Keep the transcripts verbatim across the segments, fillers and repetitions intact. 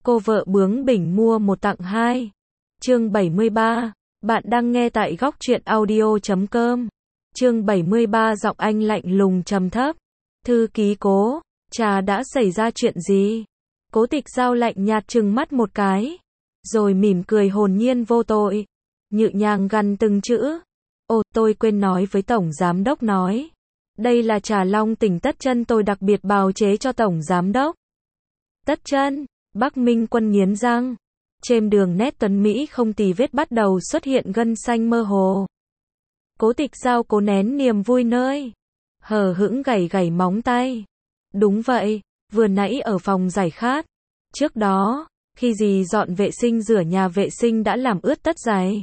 Cô vợ bướng bỉnh mua một tặng hai. Chương bảy mươi ba. Bạn đang nghe tại góc truyện audio chấm com. Chương bảy mươi ba, giọng anh lạnh lùng trầm thấp. Thư ký Cố, trà đã xảy ra chuyện gì? Cố Tịch Dao lạnh nhạt trừng mắt một cái, rồi mỉm cười hồn nhiên vô tội, nhự nhàng gằn từng chữ. Ồ, tôi quên nói với Tổng Giám Đốc nói. Đây là trà long tỉnh Tất Chân tôi đặc biệt bào chế cho Tổng Giám Đốc. Tất Chân, Bắc Minh Quân nghiến răng. Trên đường nét tuấn Mỹ không tì vết bắt đầu xuất hiện gân xanh mơ hồ. Cố Tịch Dao cố nén niềm vui nơi hờ hững gảy gảy móng tay. Đúng vậy, vừa nãy ở phòng giải khát. Trước đó, khi dì dọn vệ sinh rửa nhà vệ sinh đã làm ướt tất giày.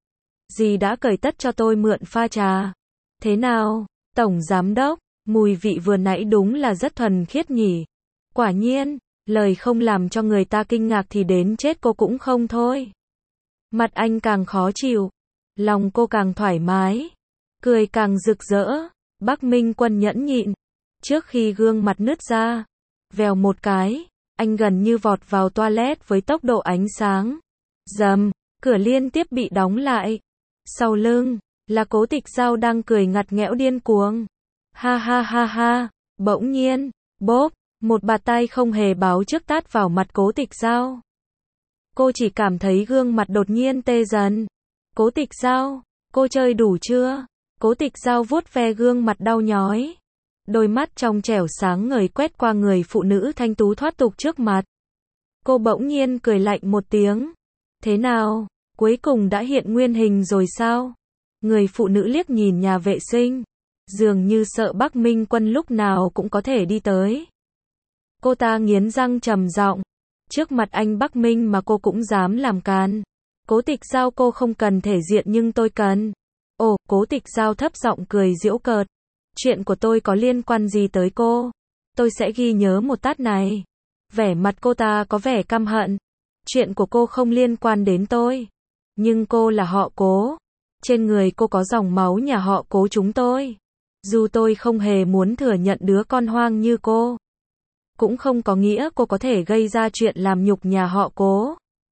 Dì đã cởi tất cho tôi mượn pha trà. Thế nào, Tổng Giám Đốc, mùi vị vừa nãy đúng là rất thuần khiết nhỉ. Quả nhiên, lời không làm cho người ta kinh ngạc thì đến chết cô cũng không thôi. Mặt anh càng khó chịu, lòng cô càng thoải mái, cười càng rực rỡ. Bắc Minh Quân nhẫn nhịn, trước khi gương mặt nứt ra, vèo một cái, anh gần như vọt vào toilet với tốc độ ánh sáng. Rầm, cửa liên tiếp bị đóng lại. Sau lưng, là Cố Tịch Dao đang cười ngặt nghẽo điên cuồng. Ha ha ha ha, bỗng nhiên, bốp, một bạt tay không hề báo trước tát vào mặt Cố Tịch Dao. Cô chỉ cảm thấy gương mặt đột nhiên tê dần. Cố Tịch Dao, cô chơi đủ chưa? Cố Tịch Dao vuốt ve gương mặt đau nhói. Đôi mắt trong trẻo sáng ngời quét qua người phụ nữ thanh tú thoát tục trước mặt. Cô bỗng nhiên cười lạnh một tiếng. Thế nào, cuối cùng đã hiện nguyên hình rồi sao? Người phụ nữ liếc nhìn nhà vệ sinh, dường như sợ Bắc Minh Quân lúc nào cũng có thể đi tới. Cô ta nghiến răng trầm giọng. Trước mặt anh Bắc Minh mà cô cũng dám làm càn. Cố Tịch Dao, cô không cần thể diện nhưng tôi cần. Ồ, Cố Tịch Dao thấp giọng cười giễu cợt. Chuyện của tôi có liên quan gì tới cô? Tôi sẽ ghi nhớ một tát này. Vẻ mặt cô ta có vẻ căm hận. Chuyện của cô không liên quan đến tôi. Nhưng cô là họ Cố. Trên người cô có dòng máu nhà họ Cố chúng tôi. Dù tôi không hề muốn thừa nhận đứa con hoang như cô, cũng không có nghĩa cô có thể gây ra chuyện làm nhục nhà họ Cố.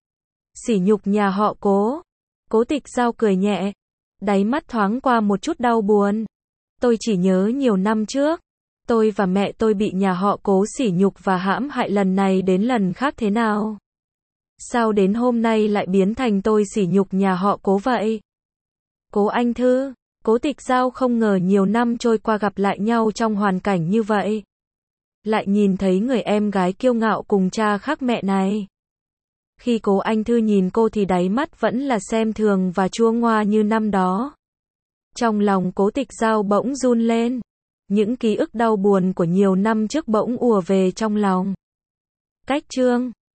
Sỉ nhục nhà họ Cố. Cố Tịch Dao cười nhẹ, đáy mắt thoáng qua một chút đau buồn. Tôi chỉ nhớ nhiều năm trước, tôi và mẹ tôi bị nhà họ Cố sỉ nhục và hãm hại lần này đến lần khác thế nào? Sao đến hôm nay lại biến thành tôi sỉ nhục nhà họ Cố vậy? Cố Anh Thư, Cố Tịch Dao không ngờ nhiều năm trôi qua gặp lại nhau trong hoàn cảnh như vậy. Lại nhìn thấy người em gái kiêu ngạo cùng cha khác mẹ này. Khi Cố Anh Thư nhìn cô thì đáy mắt vẫn là xem thường và chua ngoa như năm đó. Trong lòng Cố Tịch Dao bỗng run lên. Những ký ức đau buồn của nhiều năm trước bỗng ùa về trong lòng. Cách chương